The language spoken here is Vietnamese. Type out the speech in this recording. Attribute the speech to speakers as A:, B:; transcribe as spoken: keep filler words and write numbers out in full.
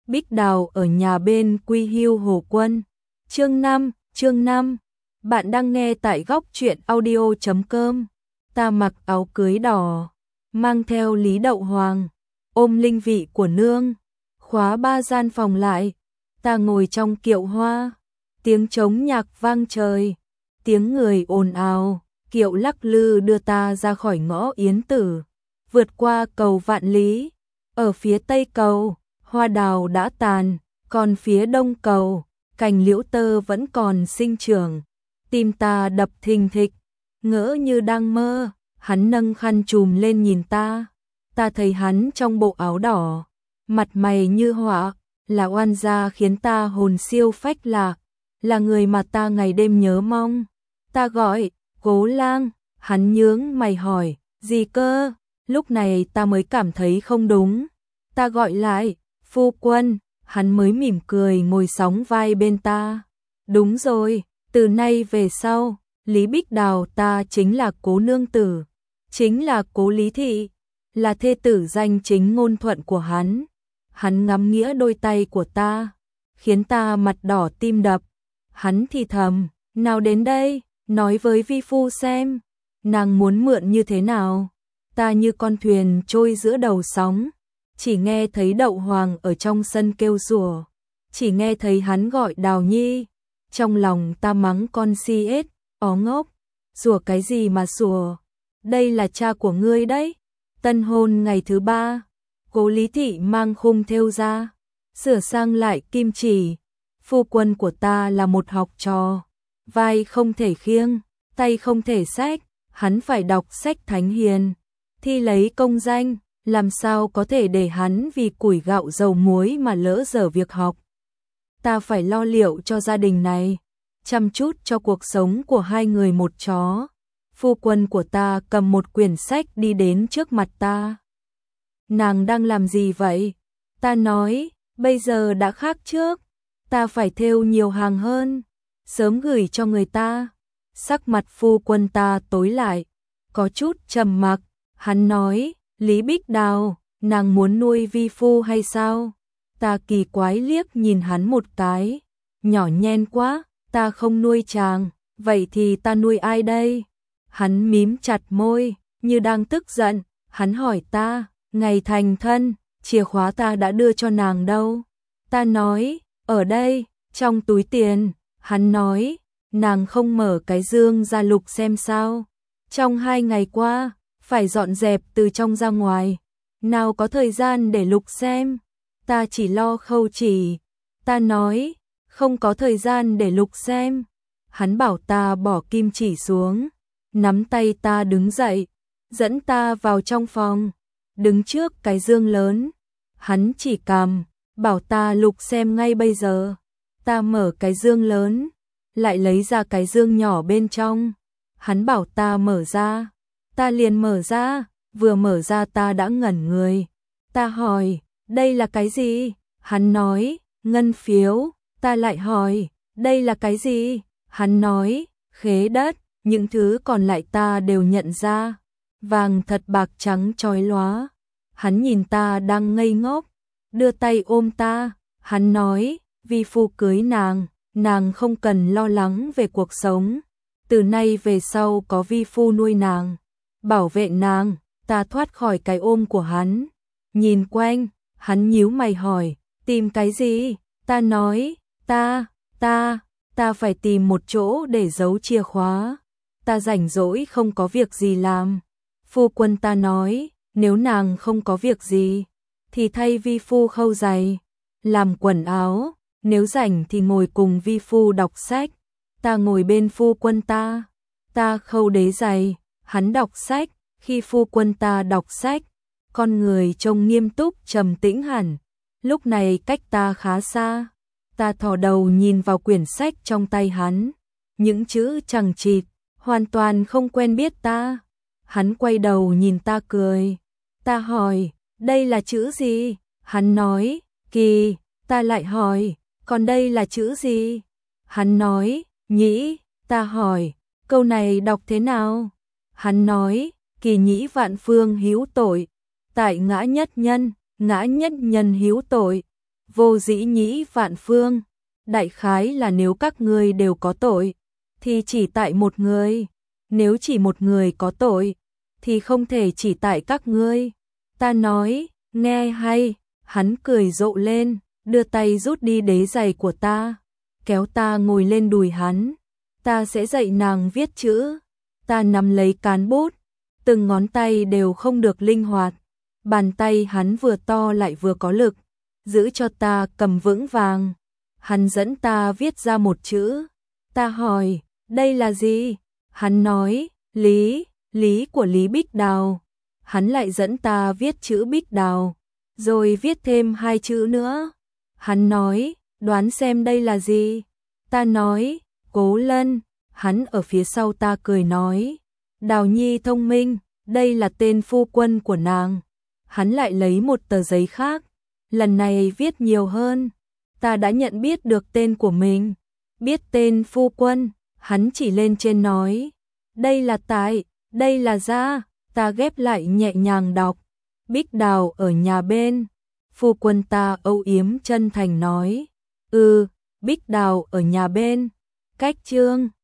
A: Bích Đào ở nhà bên Quy Hưu Hồ Quân. Chương năm, chương năm. Bạn đang nghe tại góc truyện audio chấm com. Ta mặc áo cưới đỏ, mang theo Lý Đậu Hoàng, ôm linh vị của nương, khóa ba gian phòng lại. Ta ngồi trong kiệu hoa, tiếng trống nhạc vang trời, tiếng người ồn ào, kiệu lắc lư đưa ta ra khỏi ngõ Yến Tử, vượt qua cầu Vạn Lý. Ở phía tây cầu, hoa đào đã tàn, còn phía đông cầu, cành liễu tơ vẫn còn sinh trưởng. Tim ta đập thình thịch, ngỡ như đang mơ. Hắn nâng khăn trùm lên nhìn ta, ta thấy hắn trong bộ áo đỏ, mặt mày như họa, là oan gia khiến ta hồn siêu phách lạc, là người mà ta ngày đêm nhớ mong. Ta gọi, Cố Lang, hắn nhướng mày hỏi, gì cơ? Lúc này ta mới cảm thấy không đúng. Ta gọi lại, phu quân, hắn mới mỉm cười ngồi sóng vai bên ta. Đúng rồi, từ nay về sau, Lý Bích Đào ta chính là Cố nương tử, chính là Cố Lý thị, là thê tử danh chính ngôn thuận của hắn. Hắn ngắm nghĩa đôi tay của ta, khiến ta mặt đỏ tim đập. Hắn thì thầm, nào đến đây, nói với vi phu xem, nàng muốn mượn như thế nào. Ta như con thuyền trôi giữa đầu sóng, chỉ nghe thấy Đậu Hoàng ở trong sân kêu rủa, chỉ nghe thấy hắn gọi Đào Nhi. Trong lòng ta mắng con si ết, ó ngốc, rủa cái gì mà rủa, đây là cha của ngươi đấy. Tân hôn ngày thứ ba, Cố Lý thị mang khung thêu ra, sửa sang lại kim chỉ. Phu quân của ta là một học trò, vai không thể khiêng, tay không thể xách, hắn phải đọc sách thánh hiền, thi lấy công danh, làm sao có thể để hắn vì củi gạo dầu muối mà lỡ dở việc học. Ta phải lo liệu cho gia đình này, chăm chút cho cuộc sống của hai người một chó. Phu quân của ta cầm một quyển sách đi đến trước mặt ta. Nàng đang làm gì vậy? Ta nói, bây giờ đã khác trước, ta phải thêu nhiều hàng hơn, sớm gửi cho người ta. Sắc mặt phu quân ta tối lại, có chút trầm mặc. Hắn nói, Lý Bích Đào, nàng muốn nuôi vi phu hay sao? Ta kỳ quái liếc nhìn hắn một cái, nhỏ nhen quá, ta không nuôi chàng, vậy thì ta nuôi ai đây? Hắn mím chặt môi, như đang tức giận. Hắn hỏi ta, ngày thành thân, chìa khóa ta đã đưa cho nàng đâu? Ta nói, ở đây, trong túi tiền. Hắn nói, nàng không mở cái dương ra lục xem sao? Trong hai ngày qua, phải dọn dẹp từ trong ra ngoài, nào có thời gian để lục xem. Ta chỉ lo khâu chỉ. Ta nói, không có thời gian để lục xem. Hắn bảo ta bỏ kim chỉ xuống, nắm tay ta đứng dậy, dẫn ta vào trong phòng, đứng trước cái dương lớn. Hắn chỉ cằm, bảo ta lục xem ngay bây giờ. Ta mở cái dương lớn, lại lấy ra cái dương nhỏ bên trong. Hắn bảo ta mở ra, ta liền mở ra, vừa mở ra ta đã ngẩn người. Ta hỏi, đây là cái gì? Hắn nói, ngân phiếu. Ta lại hỏi, đây là cái gì? Hắn nói, khế đất. Những thứ còn lại ta đều nhận ra, vàng thật bạc trắng chói lóa. Hắn nhìn ta đang ngây ngốc, đưa tay ôm ta. Hắn nói, vi phu cưới nàng, nàng không cần lo lắng về cuộc sống. Từ nay về sau có vi phu nuôi nàng, bảo vệ nàng. Ta thoát khỏi cái ôm của hắn, nhìn quanh. Hắn nhíu mày hỏi, tìm cái gì? Ta nói, ta, ta, ta phải tìm một chỗ để giấu chìa khóa. Ta rảnh rỗi không có việc gì làm. Phu quân ta nói, nếu nàng không có việc gì, thì thay vi phu khâu giày, làm quần áo. Nếu rảnh thì ngồi cùng vi phu đọc sách. Ta ngồi bên phu quân ta, ta khâu đế giày, hắn đọc sách. Khi phu quân ta đọc sách, con người trông nghiêm túc trầm tĩnh hẳn. Lúc này cách ta khá xa, ta thò đầu nhìn vào quyển sách trong tay hắn. Những chữ chằng chịt, hoàn toàn không quen biết ta. Hắn quay đầu nhìn ta cười. Ta hỏi, đây là chữ gì? Hắn nói, kỳ. Ta lại hỏi, còn đây là chữ gì? Hắn nói, nhĩ. Ta hỏi, câu này đọc thế nào? Hắn nói, kỳ nhĩ vạn phương hữu tội, tại ngã nhất nhân, ngã nhất nhân hữu tội. vô dĩ nhĩ vạn phương. Đại khái là nếu các ngươi đều có tội, thì chỉ tại một người. Nếu chỉ một người có tội, thì không thể chỉ tại các ngươi. Ta nói, nghe hay, hắn cười rộ lên, đưa tay rút đi đế giày của ta, kéo ta ngồi lên đùi hắn. Ta sẽ dạy nàng viết chữ. Ta nắm lấy cán bút, từng ngón tay đều không được linh hoạt. Bàn tay hắn vừa to lại vừa có lực, giữ cho ta cầm vững vàng. Hắn dẫn ta viết ra một chữ. Ta hỏi, đây là gì? Hắn nói, Lý, Lý của Lý Bích Đào. Hắn lại dẫn ta viết chữ Bích Đào, rồi viết thêm hai chữ nữa. Hắn nói, đoán xem đây là gì? Ta nói, Cố Lân. Hắn ở phía sau ta cười nói, Đào Nhi thông minh, đây là tên phu quân của nàng. Hắn lại lấy một tờ giấy khác, lần này viết nhiều hơn. Ta đã nhận biết được tên của mình, biết tên phu quân. Hắn chỉ lên trên nói, đây là tại, đây là ra. Ta ghép lại nhẹ nhàng đọc, Bích Đào ở nhà bên. Phu quân ta âu yếm chân thành nói, ừ, Bích Đào ở nhà bên. Cách chương